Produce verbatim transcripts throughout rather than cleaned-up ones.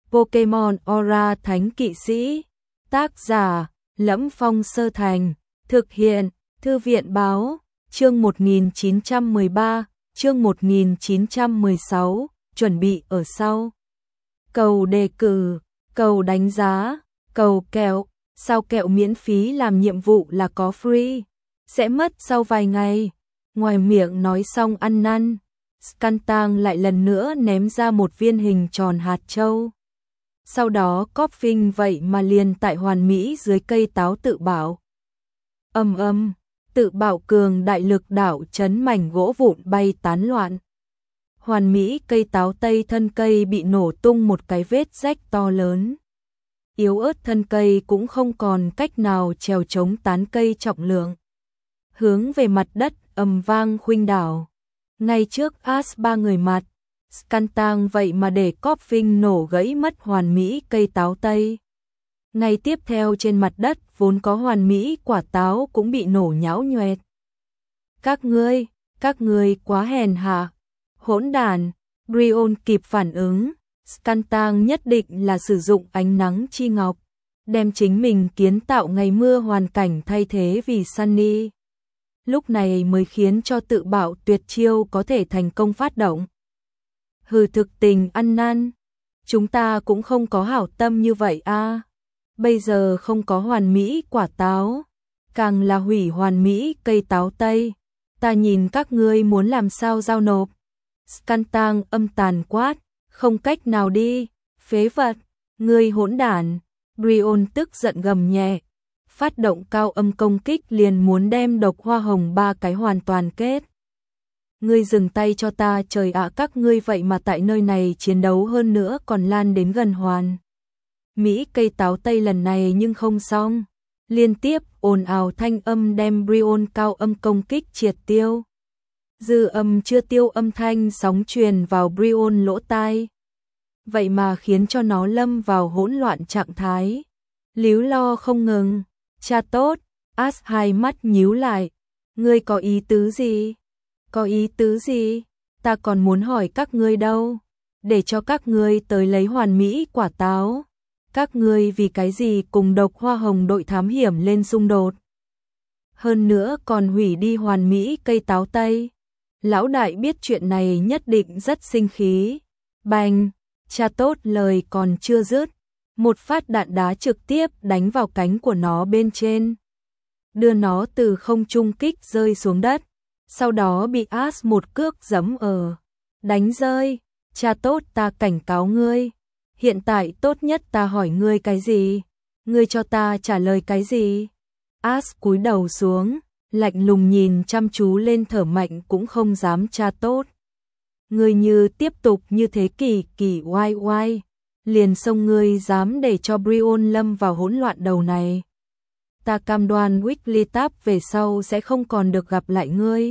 Pokemon Aura Thánh Kỵ Sĩ. Tác giả: Lẫm Phong Sơ Thành. Thực hiện: Thư viện báo. Chương một nghìn chín trăm mười ba, chương một nghìn chín trăm mười sáu, chuẩn bị ở sau. Cầu đề cử, cầu đánh giá, cầu kẹo, sao kẹo miễn phí làm nhiệm vụ là có free, sẽ mất sau vài ngày. Ngoài miệng nói xong ăn năn, Skuntank lại lần nữa ném ra một viên hình tròn hạt châu. Sau đó Koffing vậy mà liền tại hoàn mỹ dưới cây táo tự bảo. Âm âm, tự bảo cường đại lực đảo chấn mảnh gỗ vụn bay tán loạn. Hoàn mỹ cây táo tây thân cây bị nổ tung một cái vết rách to lớn. Yếu ớt thân cây cũng không còn cách nào trèo chống tán cây trọng lượng. Hướng về mặt đất ầm vang khuynh đảo. Ngay trước Ash ba người mặt, Skuntank vậy mà để Koffing nổ gãy mất hoàn mỹ cây táo tây. Ngay tiếp theo trên mặt đất vốn có hoàn mỹ quả táo cũng bị nổ nhão nhoẹt. Các ngươi, các ngươi quá hèn hạ, hỗn đản. Brion kịp phản ứng, Skuntank nhất định là sử dụng ánh nắng chi ngọc, đem chính mình kiến tạo ngày mưa hoàn cảnh thay thế vì Sunny. Lúc này mới khiến cho tự bảo tuyệt chiêu có thể thành công phát động. Hừ, thực tình ăn năn, chúng ta cũng không có hảo tâm như vậy a. Bây giờ không có hoàn mỹ quả táo, càng là hủy hoàn mỹ cây táo tây, ta nhìn các ngươi muốn làm sao giao nộp. Skuntank âm tàn quát, không cách nào đi, phế vật, ngươi hỗn đản. Brion tức giận gầm nhẹ, phát động cao âm công kích liền muốn đem độc hoa hồng ba cái hoàn toàn kết. Ngươi dừng tay cho ta, trời ạ, các ngươi vậy mà tại nơi này chiến đấu hơn nữa còn lan đến gần hoàn mỹ cây táo tây lần này nhưng không xong. Liên tiếp ồn ào thanh âm đem Brion cao âm công kích triệt tiêu. Dư âm chưa tiêu âm thanh sóng truyền vào Brion lỗ tai. Vậy mà khiến cho nó lâm vào hỗn loạn trạng thái. Líu lo không ngừng. Cha tốt, Ash hai mắt nhíu lại. Ngươi có ý tứ gì? Có ý tứ gì? Ta còn muốn hỏi các ngươi đâu. Để cho các ngươi tới lấy hoàn mỹ quả táo. Các ngươi vì cái gì cùng độc hoa hồng đội thám hiểm lên xung đột? Hơn nữa còn hủy đi hoàn mỹ cây táo tây. Lão đại biết chuyện này nhất định rất sinh khí. Bành, cha tốt lời còn chưa dứt, một phát đạn đá trực tiếp đánh vào cánh của nó bên trên, đưa nó từ không trung kích rơi xuống đất, sau đó bị Ash một cước giẫm ở, đánh rơi. Cha tốt, ta cảnh cáo ngươi, hiện tại tốt nhất ta hỏi ngươi cái gì, ngươi cho ta trả lời cái gì. Ash cúi đầu xuống, lạnh lùng nhìn chăm chú lên thở mạnh cũng không dám. Cha tốt, ngươi như tiếp tục như thế kỳ kỳ oai oai, liền xông ngươi dám để cho Brion lâm vào hỗn loạn đầu này. Ta cam đoan Wigglytuff về sau sẽ không còn được gặp lại ngươi.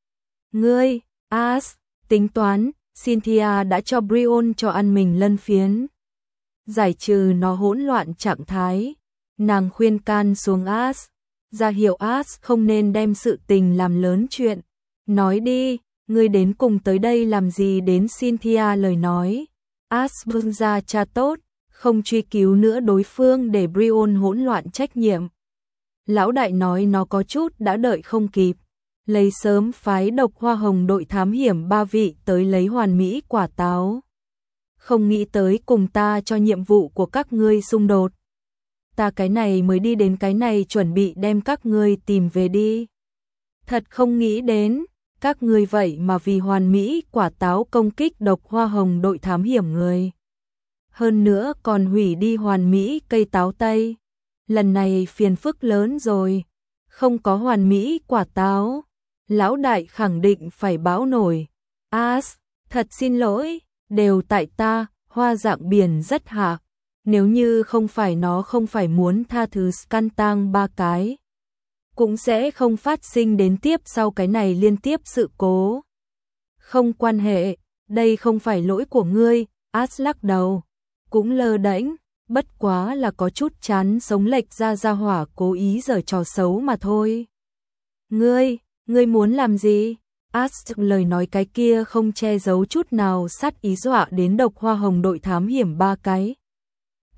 Ngươi, Ash, tính toán, Cynthia đã cho Brion cho ăn mình lân phiến, giải trừ nó hỗn loạn trạng thái. Nàng khuyên can xuống Ash, ra hiệu Ash không nên đem sự tình làm lớn chuyện. Nói đi, ngươi đến cùng tới đây làm gì? Đến Cynthia lời nói, Ash bưng ra. Cha tốt, không truy cứu nữa đối phương để Brion hỗn loạn trách nhiệm. Lão đại nói nó có chút đã đợi không kịp, lấy sớm phái độc hoa hồng đội thám hiểm ba vị tới lấy hoàn mỹ quả táo. Không nghĩ tới cùng ta cho nhiệm vụ của các ngươi xung đột. Ta cái này mới đi đến cái này chuẩn bị đem các ngươi tìm về đi. Thật không nghĩ đến, các ngươi vậy mà vì hoàn mỹ quả táo công kích độc hoa hồng đội thám hiểm người. Hơn nữa còn hủy đi hoàn mỹ cây táo tây. Lần này phiền phức lớn rồi, không có hoàn mỹ quả táo, lão đại khẳng định phải báo nổi. Ash, thật xin lỗi, đều tại ta, hoa dạng biển rất hạ. Nếu như không phải nó không phải muốn tha thứ Skuntank ba cái, cũng sẽ không phát sinh đến tiếp sau cái này liên tiếp sự cố. Không quan hệ, đây không phải lỗi của ngươi. Ash lắc đầu, cũng lơ đễnh, bất quá là có chút chán sống lệch ra ra hỏa cố ý giở trò xấu mà thôi. Ngươi, ngươi muốn làm gì? Ash lời nói cái kia không che giấu chút nào sát ý, dọa đến độc hoa hồng đội thám hiểm ba cái.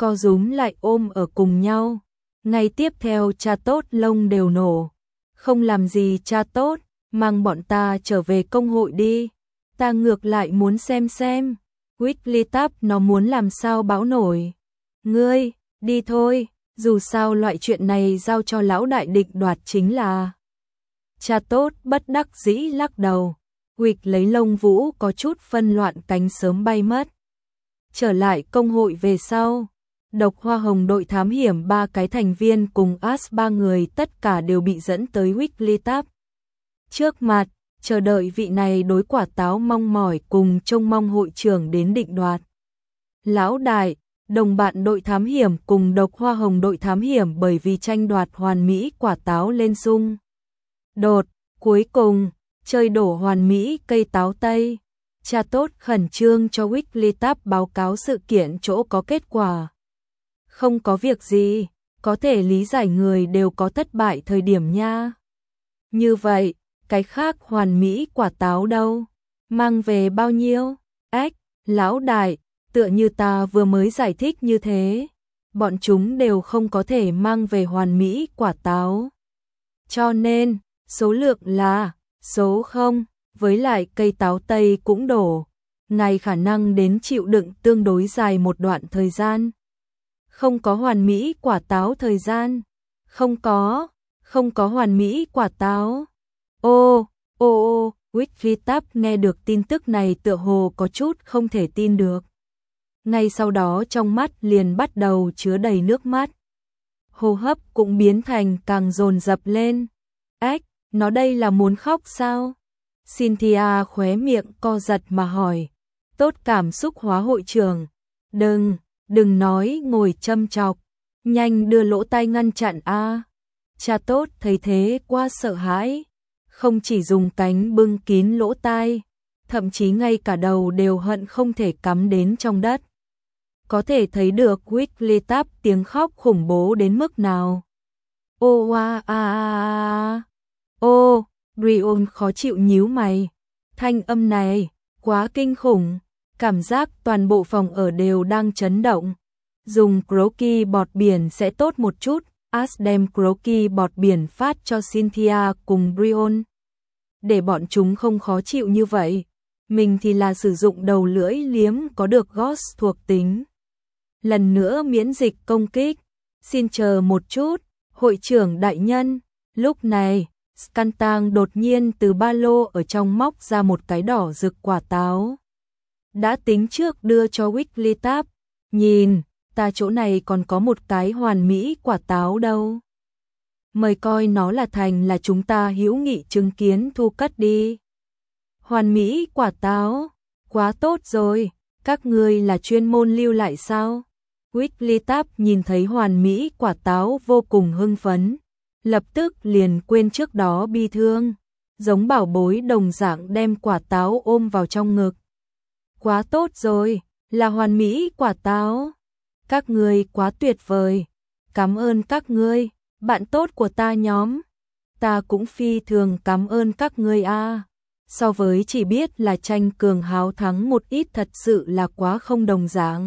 co rúm lại ôm ở cùng nhau. Ngay tiếp theo cha tốt lông đều nổ. Không làm gì cha tốt, mang bọn ta trở về công hội đi. Ta ngược lại muốn xem xem. Wigglytuff nó muốn làm sao báo nổi. Ngươi, đi thôi, dù sao loại chuyện này giao cho lão đại định đoạt chính là. Cha tốt bất đắc dĩ lắc đầu. Wick lấy lông vũ có chút phân loạn cánh sớm bay mất. Trở lại công hội về sau. Độc Hoa Hồng đội thám hiểm ba cái thành viên cùng Ash ba người tất cả đều bị dẫn tới Wigglytuff. Trước mặt, chờ đợi vị này đối quả táo mong mỏi cùng trông mong hội trưởng đến định đoạt. Lão đại, đồng bạn đội thám hiểm cùng Độc Hoa Hồng đội thám hiểm bởi vì tranh đoạt hoàn mỹ quả táo lên xung đột, cuối cùng, chơi đổ hoàn mỹ cây táo Tây. Cha tốt khẩn trương cho Wigglytuff báo cáo sự kiện chỗ có kết quả. Không có việc gì, có thể lý giải người đều có thất bại thời điểm nha. Như vậy, cái khác hoàn mỹ quả táo đâu? Mang về bao nhiêu? Ếch, lão đại, tựa như ta vừa mới giải thích như thế. Bọn chúng đều không có thể mang về hoàn mỹ quả táo. Cho nên, số lượng là số không, với lại cây táo Tây cũng đổ. Ngài khả năng đến chịu đựng tương đối dài một đoạn thời gian. Không có hoàn mỹ quả táo thời gian. Không có, không có hoàn mỹ quả táo. Ô, ô ô, Wigglytuff nghe được tin tức này tựa hồ có chút không thể tin được. Ngay sau đó trong mắt liền bắt đầu chứa đầy nước mắt. Hô hấp cũng biến thành càng dồn dập lên. Ếch, nó đây là muốn khóc sao? Cynthia khóe miệng co giật mà hỏi. Tốt cảm xúc hóa hội trưởng. Đừng, đừng nói ngồi châm chọc. Nhanh đưa lỗ tai ngăn chặn a. Cha tốt thấy thế quá sợ hãi. Không chỉ dùng cánh bưng kín lỗ tai, thậm chí ngay cả đầu đều hận không thể cắm đến trong đất. Có thể thấy được Wigglytuff tiếng khóc khủng bố đến mức nào. Ô a a a. Ô, Brion khó chịu nhíu mày. Thanh âm này, quá kinh khủng. Cảm giác toàn bộ phòng ở đều đang chấn động. Dùng croaky bọt biển sẽ tốt một chút. Ash đem croaky bọt biển phát cho Cynthia cùng Brion. Để bọn chúng không khó chịu như vậy. Mình thì là sử dụng đầu lưỡi liếm có được Ghost thuộc tính. Lần nữa miễn dịch công kích. Xin chờ một chút, hội trưởng đại nhân. Lúc này, Skantang đột nhiên từ ba lô ở trong móc ra một cái đỏ rực quả táo. Đã tính trước đưa cho Wigglytuff. Nhìn, ta chỗ này còn có một cái hoàn mỹ quả táo đâu. Mời coi nó là thành là chúng ta hữu nghị chứng kiến thu cất đi. Hoàn mỹ quả táo, quá tốt rồi, các ngươi là chuyên môn lưu lại sao? Wigglytuff nhìn thấy hoàn mỹ quả táo vô cùng hưng phấn, lập tức liền quên trước đó bi thương, giống bảo bối đồng dạng đem quả táo ôm vào trong ngực. Quá tốt rồi, là hoàn mỹ quả táo. Các ngươi quá tuyệt vời, cảm ơn các ngươi, bạn tốt của ta nhóm. Ta cũng phi thường cảm ơn các ngươi a. So với chỉ biết là tranh cường háo thắng một ít thật sự là quá không đồng dạng.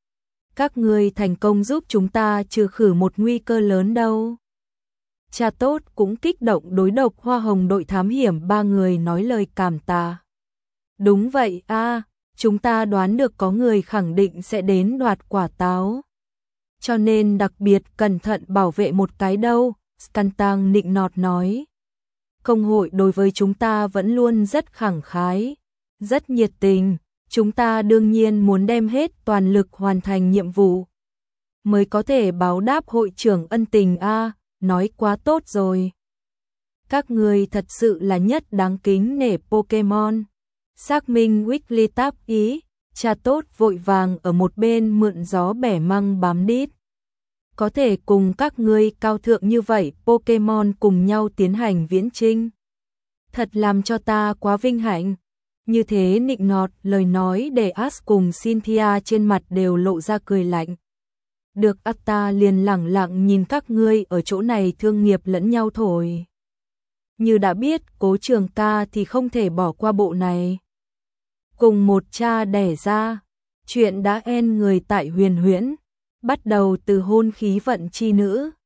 Các ngươi thành công giúp chúng ta trừ khử một nguy cơ lớn đâu. Cha tốt cũng kích động đối Độc Hoa Hồng đội thám hiểm ba người nói lời cảm tạ. Đúng vậy a, chúng ta đoán được có người khẳng định sẽ đến đoạt quả táo. Cho nên đặc biệt cẩn thận bảo vệ một cái đâu, Skantang nịnh nọt nói. Công hội đối với chúng ta vẫn luôn rất khẳng khái, rất nhiệt tình, chúng ta đương nhiên muốn đem hết toàn lực hoàn thành nhiệm vụ. Mới có thể báo đáp hội trưởng ân tình a, nói quá tốt rồi. Các người thật sự là nhất đáng kính nể Pokemon. Xác minh Wigglytuff ý, cha tốt vội vàng ở một bên mượn gió bẻ măng bám đít. Có thể cùng các ngươi cao thượng như vậy Pokemon cùng nhau tiến hành viễn chinh. Thật làm cho ta quá vinh hạnh. Như thế nịnh nọt lời nói để Ash cùng Cynthia trên mặt đều lộ ra cười lạnh. Được Atta liền lẳng lặng nhìn các ngươi ở chỗ này thương nghiệp lẫn nhau thổi. Như đã biết Cố Trường ca thì không thể bỏ qua bộ này. Cùng một cha đẻ ra, chuyện đã en người tại huyền huyễn. bắt đầu từ hôn khí vận chi nữ,